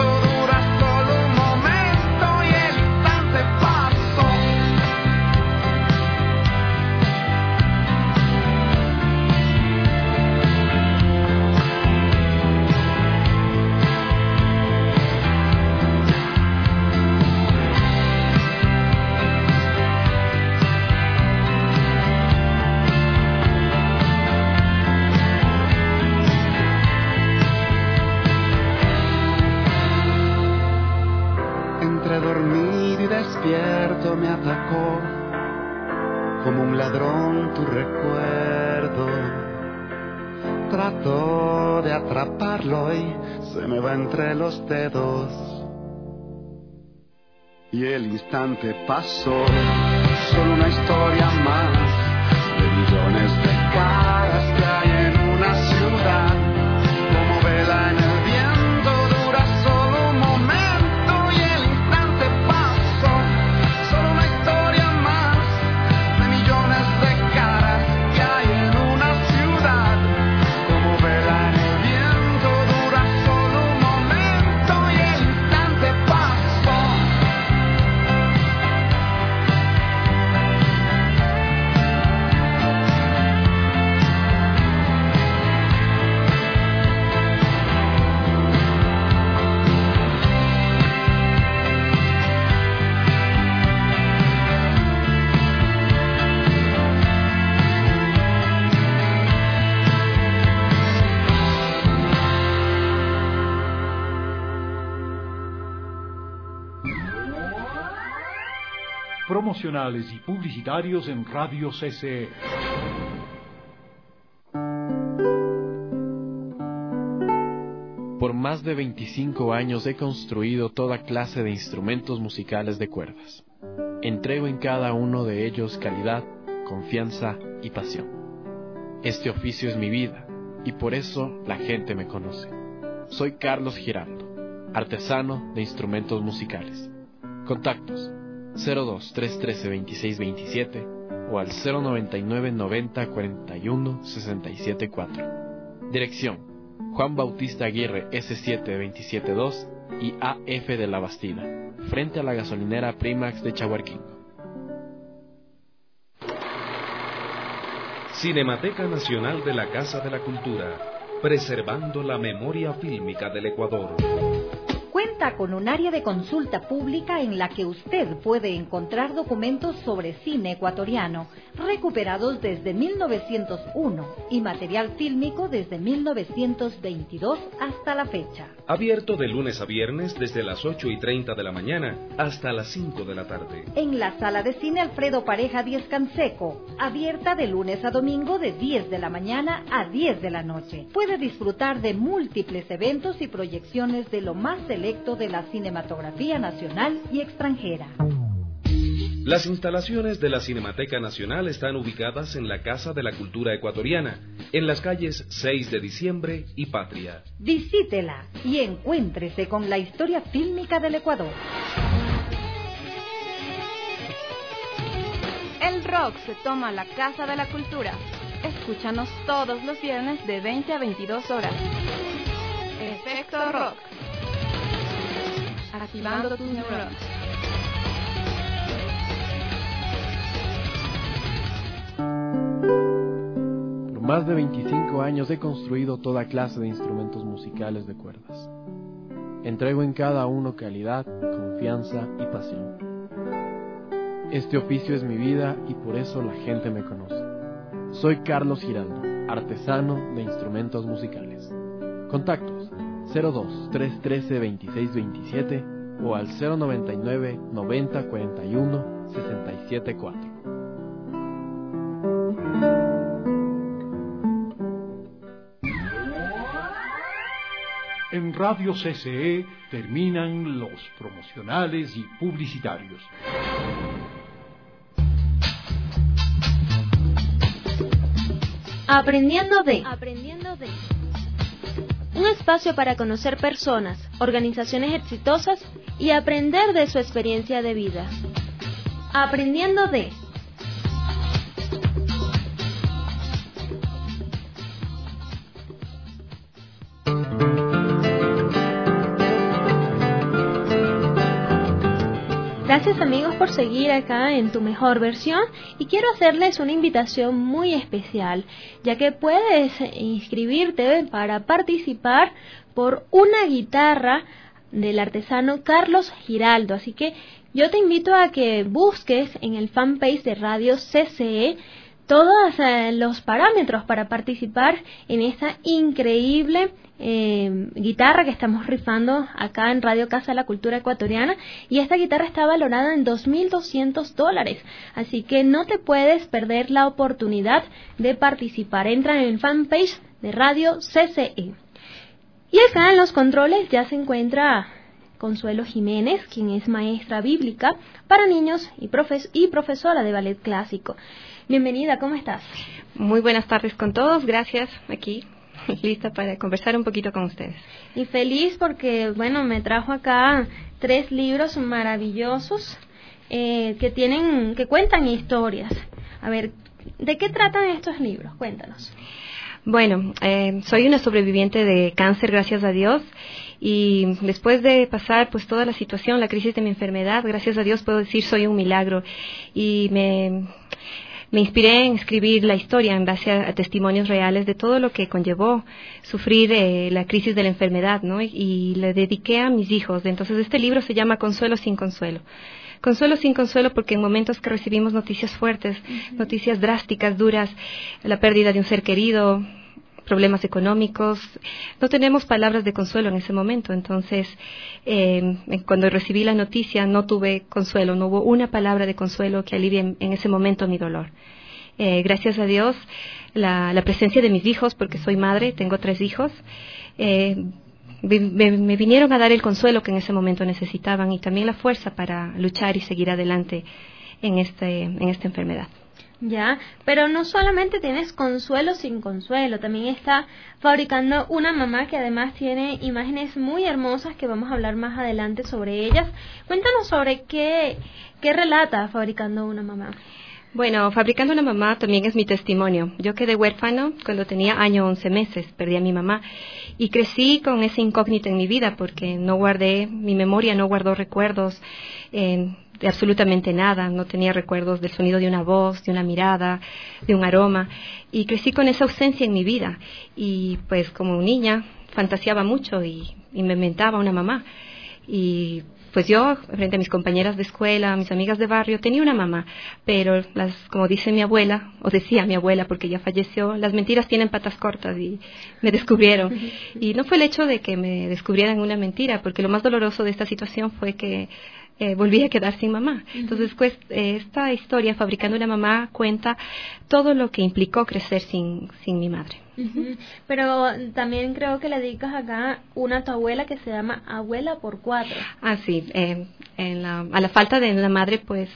Dormir y despierto me atacó como un ladrón tu recuerdo. Trato de atraparlo y se me va entre los dedos. Y el instante pasó, solo una historia más de millones de caras que hay en una ciudad, como vela en el viento, dura solo un momento. Promocionales y publicitarios en Radio C C E. Por más de veinticinco años he construido toda clase de instrumentos musicales de cuerdas. Entrego en cada uno de ellos calidad, confianza y pasión. Este oficio es mi vida y por eso la gente me conoce. Soy Carlos Giraldo, artesano de instrumentos musicales. Contactos cero dos, tres uno tres, dos seis dos siete o al cero noventa y nueve, noventa, cuarenta y uno, sesenta y siete cuatro. Dirección: Juan Bautista Aguirre ese siete veintisiete dos y A F de la Bastida, frente a la gasolinera Primax de Chahuarquingo. Cinemateca Nacional de la Casa de la Cultura, preservando la memoria fílmica del Ecuador. Cuenta con un área de consulta pública en la que usted puede encontrar documentos sobre cine ecuatoriano recuperados desde mil novecientos uno y material fílmico desde mil novecientos veintidós hasta la fecha. Abierto de lunes a viernes desde las ocho y treinta de la mañana hasta las cinco de la tarde. En la sala de cine Alfredo Pareja Díez Canseco, abierta de lunes a domingo de diez de la mañana a diez de la noche. Puede disfrutar de múltiples eventos y proyecciones de lo más selecto de la cinematografía nacional y extranjera. Las instalaciones de la Cinemateca Nacional están ubicadas en la Casa de la Cultura Ecuatoriana, en las calles seis de diciembre y Patria. Visítela y encuéntrese con la historia fílmica del Ecuador. El rock se toma la Casa de la Cultura. Escúchanos todos los viernes de veinte a veintidós horas. Efecto Rock. Activando tus neuronas. Por más de veinticinco años he construido toda clase de instrumentos musicales de cuerdas. Entrego en cada uno calidad, confianza y pasión. Este oficio es mi vida y por eso la gente me conoce. Soy Carlos Giraldo, artesano de instrumentos musicales. Contactos cero dos, tres uno tres, dos seis dos siete o al cero noventa y nueve, noventa, cuarenta y uno, sesenta y siete cuatro. En Radio C C E terminan los promocionales y publicitarios. Aprendiendo de. Aprendiendo de. Un espacio para conocer personas, organizaciones exitosas y aprender de su experiencia de vida. Aprendiendo de. Gracias amigos por seguir acá en Tu Mejor Versión y quiero hacerles una invitación muy especial, ya que puedes inscribirte para participar por una guitarra del artesano Carlos Giraldo, así que yo te invito a que busques en el fanpage de Radio C C E todos eh, los parámetros para participar en esta increíble eh, guitarra que estamos rifando acá en Radio Casa de la Cultura Ecuatoriana, y esta guitarra está valorada en dos mil doscientos dólares, así que no te puedes perder la oportunidad de participar. Entra en el fanpage de Radio C C E. Y acá en los controles ya se encuentra Consuelo Jiménez, quien es maestra bíblica para niños y, profes- y profesora de ballet clásico. Bienvenida, ¿cómo estás? Muy buenas tardes con todos, gracias, aquí, lista para conversar un poquito con ustedes. Y feliz porque, bueno, me trajo acá tres libros maravillosos eh, que tienen, que cuentan historias. A ver, ¿de qué tratan estos libros? Cuéntanos. Bueno, eh, soy una sobreviviente de cáncer, gracias a Dios, y después de pasar pues toda la situación, la crisis de mi enfermedad, gracias a Dios puedo decir soy un milagro, y me... Me inspiré en escribir la historia en base a, a testimonios reales de todo lo que conllevó sufrir eh, la crisis de la enfermedad, ¿no? Y, y le dediqué a mis hijos. Entonces este libro se llama Consuelo sin consuelo. Consuelo sin consuelo porque en momentos que recibimos noticias fuertes, uh-huh. noticias drásticas, duras, la pérdida de un ser querido, problemas económicos, no tenemos palabras de consuelo en ese momento. Entonces, eh, cuando recibí la noticia no tuve consuelo, no hubo una palabra de consuelo que alivie en, en ese momento mi dolor. Eh, gracias a Dios, la, la presencia de mis hijos, porque soy madre, tengo tres hijos, eh, me, me vinieron a dar el consuelo que en ese momento necesitaban y también la fuerza para luchar y seguir adelante en, este, en esta enfermedad. Ya, pero no solamente tienes Consuelo sin consuelo, también está Fabricando una mamá, que además tiene imágenes muy hermosas que vamos a hablar más adelante sobre ellas. Cuéntanos sobre qué, qué relata Fabricando una mamá. Bueno, Fabricando una mamá también es mi testimonio. Yo quedé huérfano cuando tenía año once meses, perdí a mi mamá y crecí con esa incógnita en mi vida porque no guardé, mi memoria no guardó recuerdos eh, de absolutamente nada, no tenía recuerdos del sonido de una voz, de una mirada, de un aroma, y crecí con esa ausencia en mi vida y pues como niña fantaseaba mucho y, y me inventaba una mamá. Y pues yo, frente a mis compañeras de escuela, a mis amigas de barrio, tenía una mamá, pero las, como dice mi abuela, o decía mi abuela porque ya falleció, las mentiras tienen patas cortas y me descubrieron. Y no fue el hecho de que me descubrieran una mentira, porque lo más doloroso de esta situación fue que eh, volví a quedar sin mamá. Uh-huh. Entonces, pues, eh, esta historia, Fabricando una mamá, cuenta todo lo que implicó crecer sin, sin mi madre. Uh-huh. Pero también creo que le dedicas acá una a tu abuela que se llama Abuela por Cuatro. Ah, sí. Eh, en la, a la falta de la madre, pues,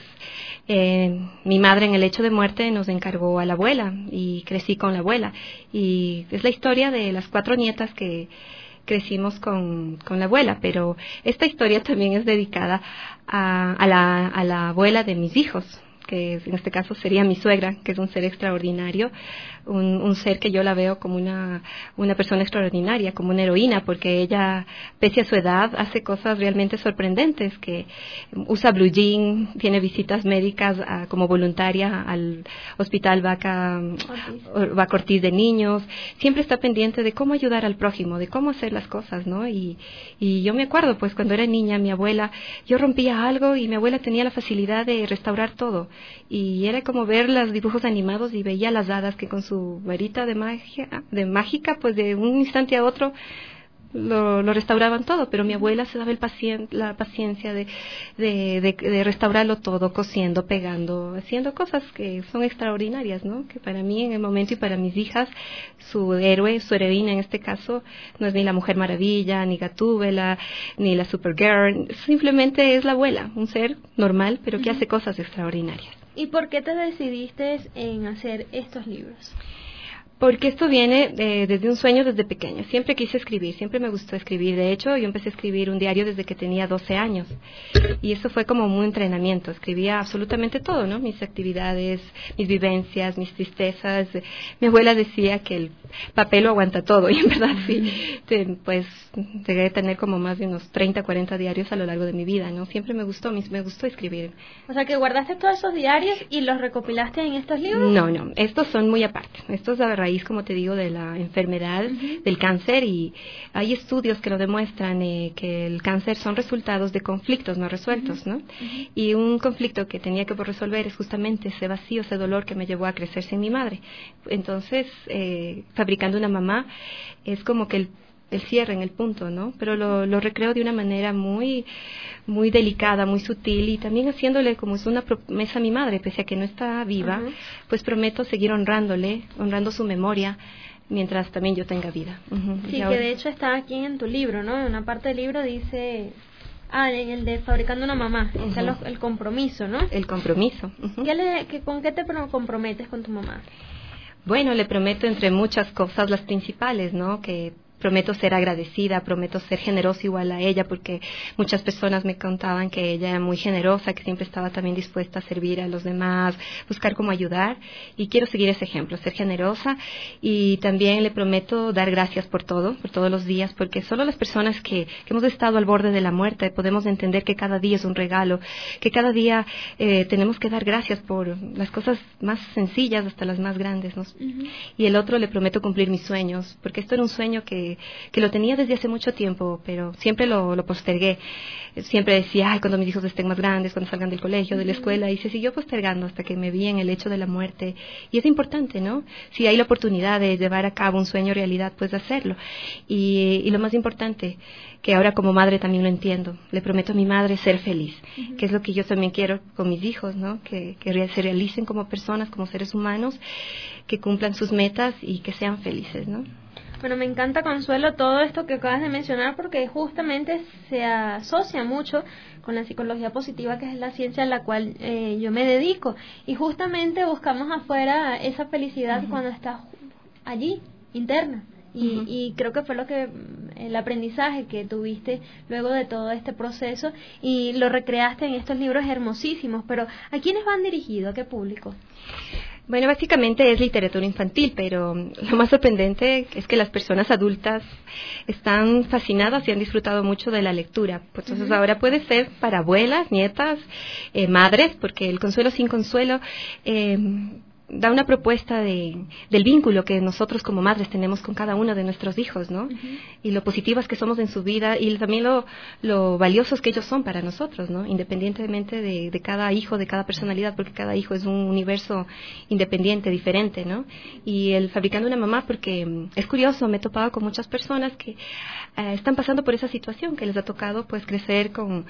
eh, mi madre en el hecho de muerte nos encargó a la abuela y crecí con la abuela. Y es la historia de las cuatro nietas que crecimos con, con la abuela, pero esta historia también es dedicada a, a, la, a la abuela de mis hijos, que en este caso sería mi suegra, que es un ser extraordinario, un, un ser que yo la veo como una, una persona extraordinaria, como una heroína, porque ella, pese a su edad, hace cosas realmente sorprendentes, que usa blue jean, tiene visitas médicas a, como voluntaria al Hospital Vaca, Vaca Ortiz de niños, siempre está pendiente de cómo ayudar al prójimo, de cómo hacer las cosas, ¿no? Y, y yo me acuerdo, pues, cuando era niña, mi abuela, yo rompía algo y mi abuela tenía la facilidad de restaurar todo. Y era como ver los dibujos animados y veía las hadas que con su varita de magia, de mágica, pues de un instante a otro lo, lo restauraban todo, pero mi abuela se daba el pacien, la paciencia de, de, de, de restaurarlo todo, cosiendo, pegando, haciendo cosas que son extraordinarias, ¿no? Que para mí en el momento y para mis hijas, su héroe, su heroína en este caso, no es ni la Mujer Maravilla, ni Gatúbela, ni la Supergirl, simplemente es la abuela, un ser normal, pero que hace cosas extraordinarias. ¿Y por qué te decidiste en hacer estos libros? Porque esto viene eh, desde un sueño desde pequeña. Siempre quise escribir, siempre me gustó escribir. De hecho, yo empecé a escribir un diario desde que tenía doce años. Y eso fue como un entrenamiento. Escribía absolutamente todo, ¿no? Mis actividades, mis vivencias, mis tristezas. Mi abuela decía que el papel lo aguanta todo. Y en verdad sí, te, pues llegué a tener como más de unos treinta, cuarenta diarios a lo largo de mi vida, ¿no? Siempre me gustó, me gustó escribir. O sea, que guardaste todos esos diarios y los recopilaste en estos libros. No, no, estos son muy aparte. Estos a raíz, como te digo, de la enfermedad, uh-huh. del cáncer, y hay estudios que lo demuestran, eh, que el cáncer son resultados de conflictos no resueltos, uh-huh. ¿no? Uh-huh. Y un conflicto que tenía que resolver es justamente ese vacío, ese dolor que me llevó a crecer sin mi madre. Entonces, eh, Fabricando una mamá es como que el el cierre en el punto, ¿no? Pero lo, lo recreo de una manera muy muy delicada, muy sutil, y también haciéndole como es una promesa a mi madre, pese a que no está viva, uh-huh. pues prometo seguir honrándole, honrando su memoria, mientras también yo tenga vida. Uh-huh. Sí, que de hecho está aquí en tu libro, ¿no? En una parte del libro dice... Ah, en el de Fabricando una mamá, uh-huh. está los, el compromiso, ¿no? El compromiso. Uh-huh. ¿Qué le, que, ¿Con qué te comprometes con tu mamá? Bueno, le prometo entre muchas cosas las principales, ¿no? Que prometo ser agradecida, prometo ser generosa igual a ella, porque muchas personas me contaban que ella era muy generosa, que siempre estaba también dispuesta a servir a los demás, buscar cómo ayudar, y quiero seguir ese ejemplo, ser generosa. Y también le prometo dar gracias por todo, por todos los días, porque solo las personas que, que hemos estado al borde de la muerte podemos entender que cada día es un regalo, que cada día eh, tenemos que dar gracias por las cosas más sencillas hasta las más grandes, ¿no? Uh-huh. Y el otro, le prometo cumplir mis sueños, porque esto era un sueño que que lo tenía desde hace mucho tiempo, pero siempre lo, lo postergué. Siempre decía, ay, cuando mis hijos estén más grandes, cuando salgan del colegio, de la escuela, y se siguió postergando hasta que me vi en el hecho de la muerte. Y es importante, ¿no? Si hay la oportunidad de llevar a cabo un sueño realidad, pues hacerlo. Y, y lo más importante, que ahora como madre también lo entiendo, le prometo a mi madre ser feliz, uh-huh. que es lo que yo también quiero con mis hijos, ¿no? Que, que se realicen como personas, como seres humanos, que cumplan sus metas y que sean felices, ¿no? Bueno, me encanta, Consuelo, todo esto que acabas de mencionar, porque justamente se asocia mucho con la psicología positiva, que es la ciencia a la cual eh, yo me dedico. Y justamente buscamos afuera esa felicidad uh-huh. cuando estás allí, interna. Y, uh-huh. y creo que fue lo que el aprendizaje que tuviste luego de todo este proceso, y lo recreaste en estos libros hermosísimos. Pero ¿a quiénes van dirigidos? ¿A qué público? Bueno, básicamente es literatura infantil, pero lo más sorprendente es que las personas adultas están fascinadas y han disfrutado mucho de la lectura. Entonces uh-huh. ahora puede ser para abuelas, nietas, eh, madres, porque el Consuelo sin Consuelo... Eh, da una propuesta de, del vínculo que nosotros como madres tenemos con cada uno de nuestros hijos, ¿no? Uh-huh. Y lo positivas que somos en su vida y también lo, lo valiosos que ellos son para nosotros, ¿no? Independientemente de, de cada hijo, de cada personalidad, porque cada hijo es un universo independiente, diferente, ¿no? Y el Fabricando una Mamá, porque es curioso, me he topado con muchas personas que eh, están pasando por esa situación, que les ha tocado pues crecer con,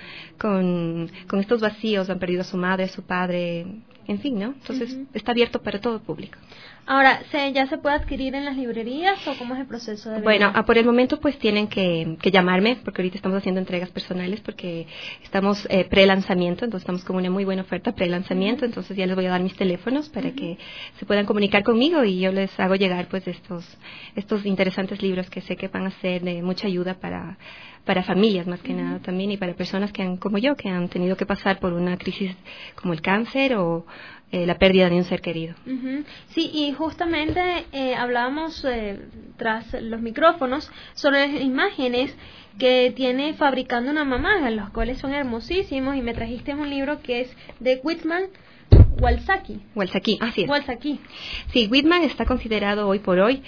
con, con estos vacíos, han perdido a su madre, a su padre, en fin, ¿no? Entonces uh-huh. está abierto para todo público. Ahora, ¿se, ¿ya se puede adquirir en las librerías o cómo es el proceso de venta? Bueno, ah, por el momento pues tienen que, que llamarme, porque ahorita estamos haciendo entregas personales, porque estamos eh, pre-lanzamiento, entonces estamos con una muy buena oferta pre-lanzamiento, uh-huh. entonces ya les voy a dar mis teléfonos para uh-huh. que se puedan comunicar conmigo y yo les hago llegar pues estos, estos interesantes libros que sé que van a ser de mucha ayuda para, para familias más que uh-huh. nada también y para personas que han, como yo, que han tenido que pasar por una crisis como el cáncer o Eh, la pérdida de un ser querido. Uh-huh. Sí, y justamente eh, hablábamos eh, tras los micrófonos sobre las imágenes que tiene Fabricando una Mamá, los cuales son hermosísimos, y me trajiste un libro que es de Whitman Walsaki. Walsaki, así es. Walsaki. Sí, Whitman está considerado hoy por hoy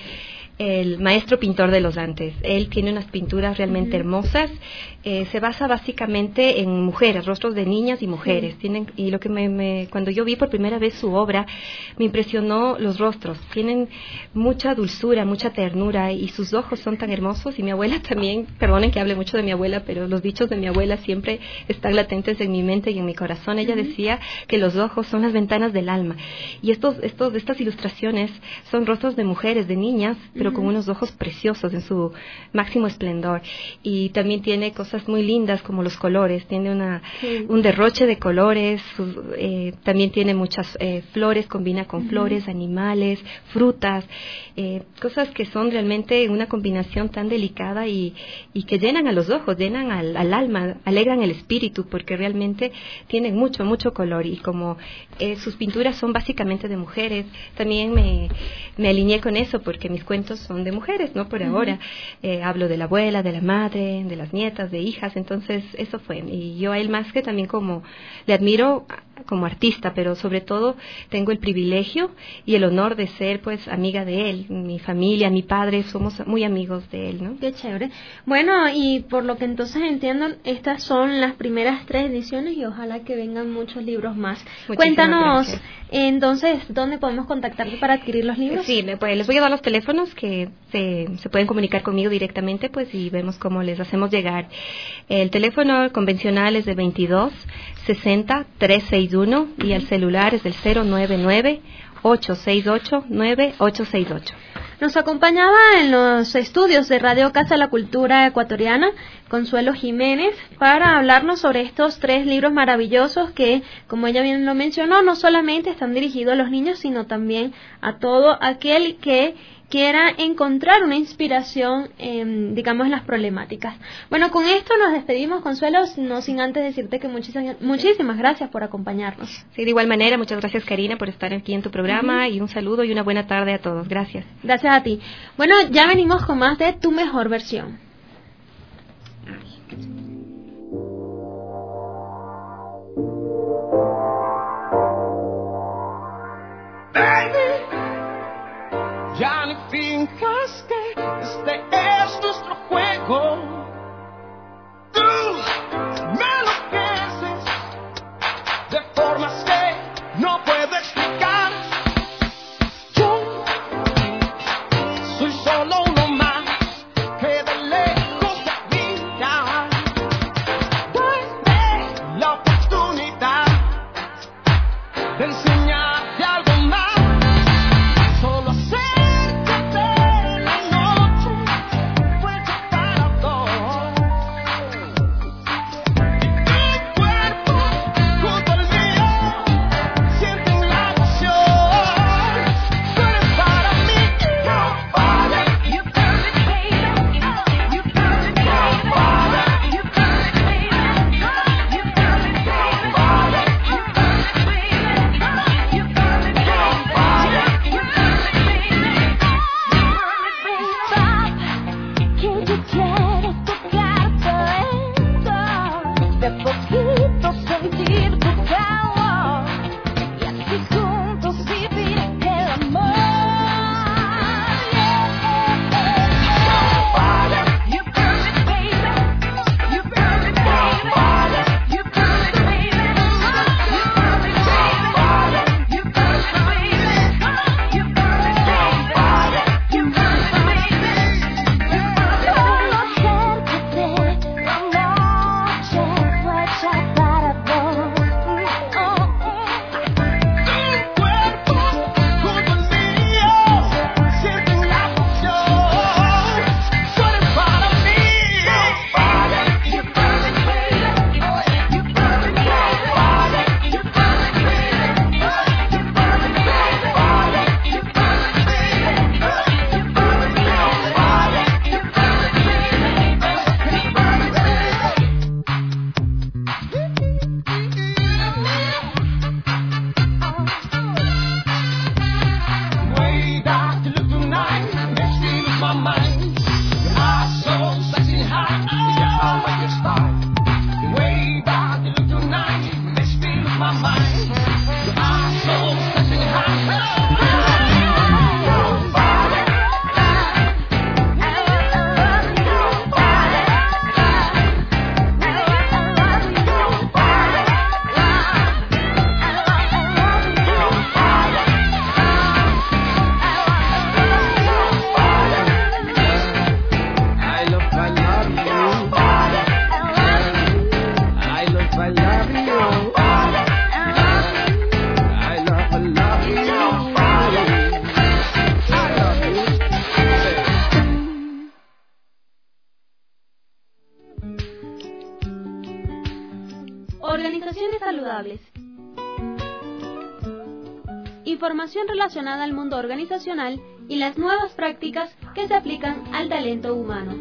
el maestro pintor de los Andes. Él tiene unas pinturas realmente uh-huh. hermosas. Eh, se basa básicamente en mujeres, rostros de niñas y mujeres. Sí. Tienen, y lo que me, me, cuando yo vi por primera vez su obra, me impresionó los rostros. Tienen mucha dulzura, mucha ternura, y sus ojos son tan hermosos. Y mi abuela también, perdonen que hable mucho de mi abuela, pero los dichos de mi abuela siempre están latentes en mi mente y en mi corazón. Ella uh-huh. decía que los ojos son las ventanas del alma. Y estos, estos, estas ilustraciones son rostros de mujeres, de niñas, pero uh-huh. con unos ojos preciosos en su máximo esplendor. Y también tiene cosas muy lindas como los colores, tiene una sí. un derroche de colores, su, eh, también tiene muchas eh, flores, combina con uh-huh. flores, animales, frutas, eh, cosas que son realmente una combinación tan delicada y, y que llenan a los ojos, llenan al, al alma, alegran el espíritu, porque realmente tienen mucho, mucho color. Y como eh, sus pinturas son básicamente de mujeres, también me, me alineé con eso, porque mis cuentos son de mujeres, ¿no? Por uh-huh. ahora eh, hablo de la abuela, de la madre, de las nietas, de hijas, entonces eso fue. Y yo a él más que también como le admiro como artista, pero sobre todo tengo el privilegio y el honor de ser pues amiga de él. Mi familia, mi padre, somos muy amigos de él, ¿no? Qué chévere. Bueno, y por lo que entonces entiendo, estas son las primeras tres ediciones y ojalá que vengan muchos libros más. Muchísimas Cuéntanos, gracias. Entonces, ¿dónde podemos contactarte para adquirir los libros? Sí, pues les voy a dar los teléfonos que se, se pueden comunicar conmigo directamente, pues, y vemos cómo les hacemos llegar. El teléfono convencional es de veintidós sesenta trescientos sesenta y uno y el celular es del cero nueve nueve ocho seis ocho nueve ocho seis ocho. Nos acompañaba en los estudios de Radio Casa de la Cultura Ecuatoriana Consuelo Jiménez para hablarnos sobre estos tres libros maravillosos que, como ella bien lo mencionó, no solamente están dirigidos a los niños, sino también a todo aquel que quiera encontrar una inspiración, eh, digamos, en las problemáticas. Bueno, con esto nos despedimos, Consuelo, no sin antes decirte que muchísimas, muchísimas gracias por acompañarnos. Sí, de igual manera, muchas gracias, Karina, por estar aquí en tu programa, uh-huh. y un saludo y una buena tarde a todos. Gracias. Gracias a ti. Bueno, ya venimos con más de Tu Mejor Versión. Ya ni finjas que este es nuestro juego. Tú me enloqueces de formas que no puedo explicar. Yo soy solo uno más que de lejos te mira. Dame la oportunidad de enseñarte algo más. Solo sé Organizaciones saludables. Información relacionada al mundo organizacional y las nuevas prácticas que se aplican al talento humano.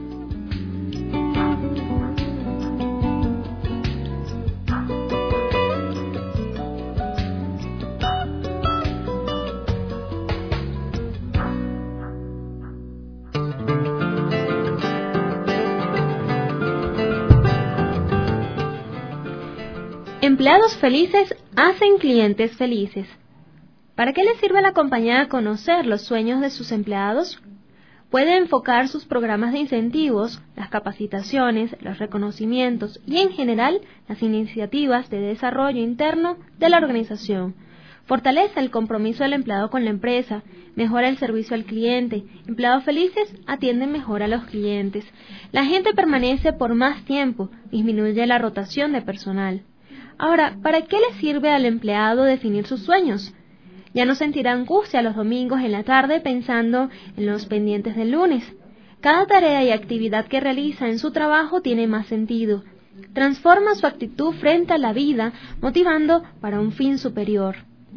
Empleados felices hacen clientes felices. ¿Para qué les sirve a la compañía conocer los sueños de sus empleados? Puede enfocar sus programas de incentivos, las capacitaciones, los reconocimientos y, en general, las iniciativas de desarrollo interno de la organización. Fortalece el compromiso del empleado con la empresa, mejora el servicio al cliente. Empleados felices atienden mejor a los clientes. La gente permanece por más tiempo, disminuye la rotación de personal. Ahora, ¿para qué le sirve al empleado definir sus sueños? Ya no sentirá angustia los domingos en la tarde pensando en los pendientes del lunes. Cada tarea y actividad que realiza en su trabajo tiene más sentido. Transforma su actitud frente a la vida, motivando para un fin superior.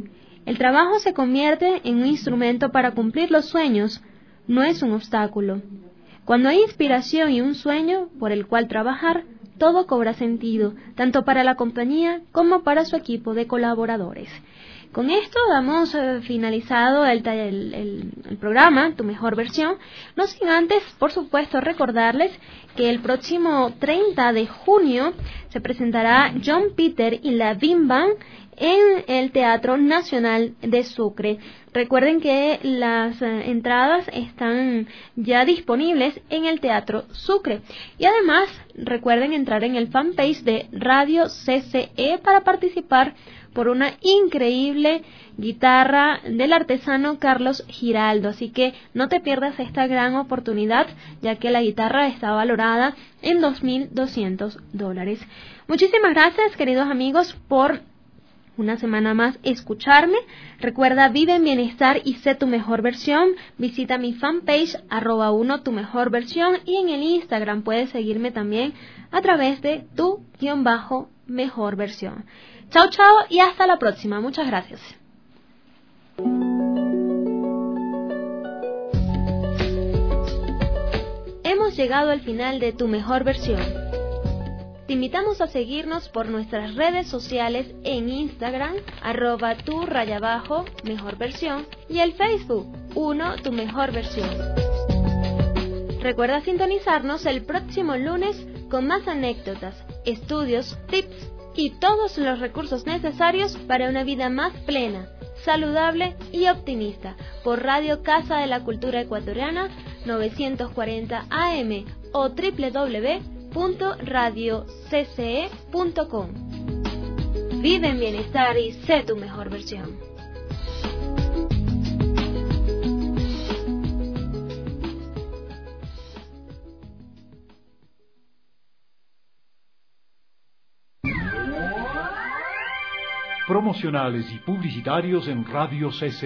El trabajo se convierte en un instrumento para cumplir los sueños, no es un obstáculo. Cuando hay inspiración y un sueño por el cual trabajar, todo cobra sentido, tanto para la compañía como para su equipo de colaboradores. Con esto damos eh, finalizado el, el, el, el programa, Tu Mejor Versión, no sin antes, por supuesto, recordarles que el próximo treinta de junio se presentará John Peter y la Bim Bam en el Teatro Nacional de Sucre. Recuerden que las eh, entradas están ya disponibles en el Teatro Sucre. Y además, recuerden entrar en el fanpage de Radio C C E para participar por una increíble guitarra del artesano Carlos Giraldo. Así que no te pierdas esta gran oportunidad, ya que la guitarra está valorada en dos mil doscientos dólares. Muchísimas gracias, queridos amigos, por una semana más escucharme. Recuerda, vive en bienestar y sé tu mejor versión. Visita mi fanpage, arroba uno tu mejor versión, y en el Instagram puedes seguirme también a través de tu guión bajo mejor versión. Chao, chao y hasta la próxima. Muchas gracias. Hemos llegado al final de Tu Mejor Versión. Te invitamos a seguirnos por nuestras redes sociales en Instagram, arroba tu raya abajo, mejor versión, y el Facebook, uno tu mejor versión. Recuerda sintonizarnos el próximo lunes con más anécdotas, estudios, tips y todos los recursos necesarios para una vida más plena, saludable y optimista, por Radio Casa de la Cultura Ecuatoriana novecientos cuarenta A M o doble u doble u doble u punto radio c c e punto com. Vive en bienestar y sé tu mejor versión. Promocionales y publicitarios en Radio C C.